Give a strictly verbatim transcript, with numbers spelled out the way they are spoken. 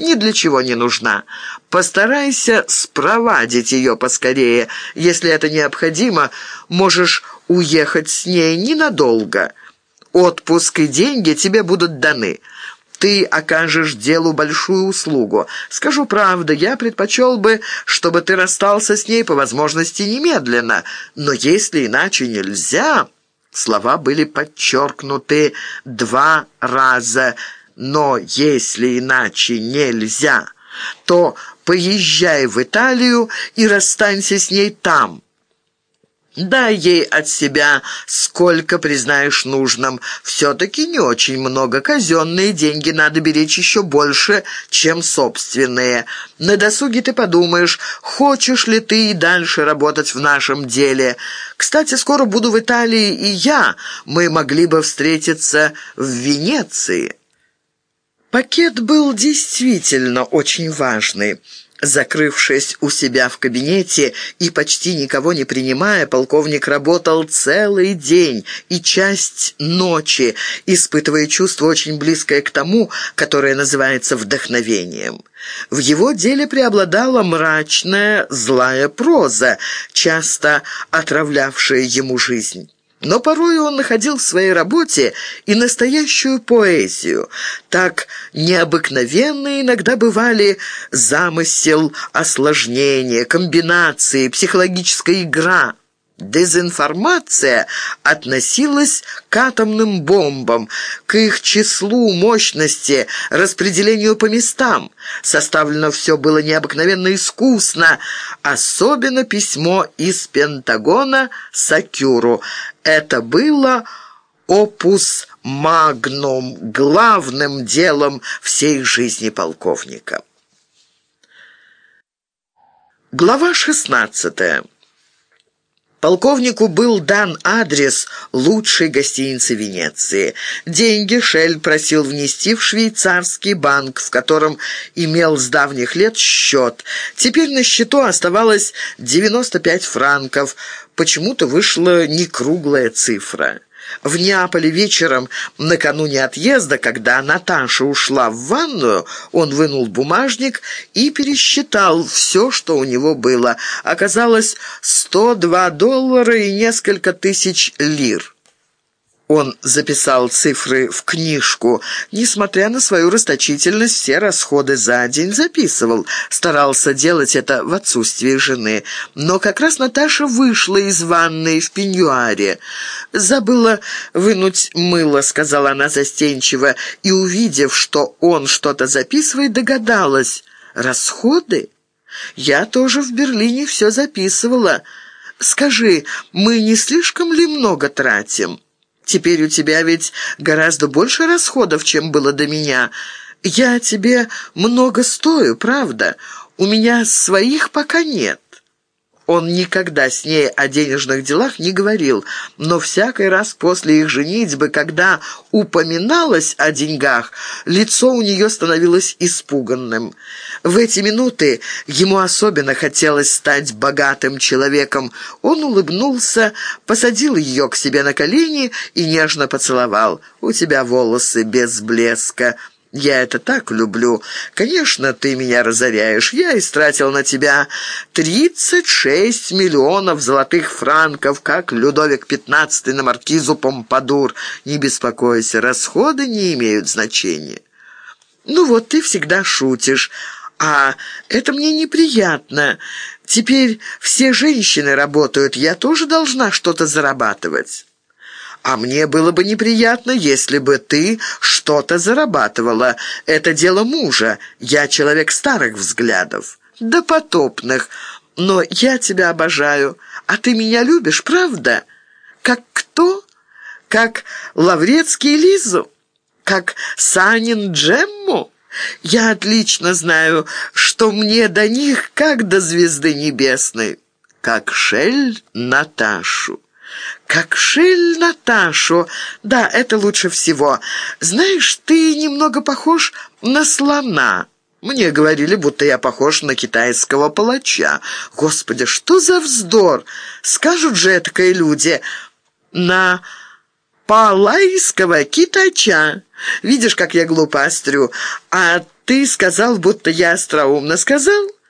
ни для чего не нужна. Постарайся спровадить ее поскорее. Если это необходимо, можешь уехать с ней ненадолго. Отпуск и деньги тебе будут даны. Ты окажешь делу большую услугу. Скажу правду, я предпочел бы, чтобы ты расстался с ней по возможности немедленно. Но если иначе нельзя...» Слова были подчеркнуты два раза. «Но если иначе нельзя, то поезжай в Италию и расстанься с ней там. Дай ей от себя сколько признаешь нужным. Все-таки не очень много. Казенные деньги надо беречь еще больше, чем собственные. На досуге ты подумаешь, хочешь ли ты и дальше работать в нашем деле. Кстати, скоро буду в Италии и я. Мы могли бы встретиться в Венеции». Пакет был действительно очень важный. Закрывшись у себя в кабинете и почти никого не принимая, полковник работал целый день и часть ночи, испытывая чувство очень близкое к тому, которое называется вдохновением. В его деле преобладала мрачная, злая проза, часто отравлявшая ему жизнь. Но порой он находил в своей работе и настоящую поэзию. Так необыкновенны иногда бывали замысел, осложнения, комбинации, психологическая игра. Дезинформация относилась к атомным бомбам, к их числу, мощности, распределению по местам. Составлено все было необыкновенно искусно, особенно письмо из Пентагона Сакюру. Это было опус магнум, главным делом всей жизни полковника. Глава шестнадцатая. Полковнику был дан адрес лучшей гостиницы Венеции. Деньги Шель просил внести в швейцарский банк, в котором имел с давних лет счет. Теперь на счету оставалось девяносто пять франков. Почему-то вышла некруглая цифра. В Неаполе вечером, накануне отъезда, когда Наташа ушла в ванную, он вынул бумажник и пересчитал все, что у него было. Оказалось сто два доллара и несколько тысяч лир. Он записал цифры в книжку. Несмотря на свою расточительность, все расходы за день записывал. Старался делать это в отсутствие жены. Но как раз Наташа вышла из ванной в пеньюаре. «Забыла вынуть мыло», — сказала она застенчиво, и, увидев, что он что-то записывает, догадалась. «Расходы? Я тоже в Берлине все записывала. Скажи, мы не слишком ли много тратим? Теперь у тебя ведь гораздо больше расходов, чем было до меня. Я тебе много стою, правда? У меня своих пока нет». Он никогда с ней о денежных делах не говорил, но всякий раз после их женитьбы, когда упоминалось о деньгах, лицо у нее становилось испуганным. В эти минуты ему особенно хотелось стать богатым человеком. Он улыбнулся, посадил ее к себе на колени и нежно поцеловал. «У тебя волосы без блеска. Я это так люблю. Конечно, ты меня разоряешь. Я истратил на тебя тридцать шесть миллионов золотых франков, как Людовик пятнадцатый на маркизу Помпадур. Не беспокойся, расходы не имеют значения». «Ну вот, ты всегда шутишь, а это мне неприятно. Теперь все женщины работают, я тоже должна что-то зарабатывать». «А мне было бы неприятно, если бы ты что-то зарабатывала. Это дело мужа. Я человек старых взглядов». «Да потопных. Но я тебя обожаю. А ты меня любишь, правда? Как кто? Как Лаврецкий Лизу? Как Санин Джемму? Я отлично знаю, что мне до них как до звезды небесной. Как Шель Наташу». «Как Шель Наташу. Да, это лучше всего. Знаешь, ты немного похож на слона. Мне говорили, будто я похож на китайского палача. Господи, что за вздор! Скажут же этакие люди. На палайского китача. Видишь, как я глупо острю. А ты сказал, будто я остроумно сказал?»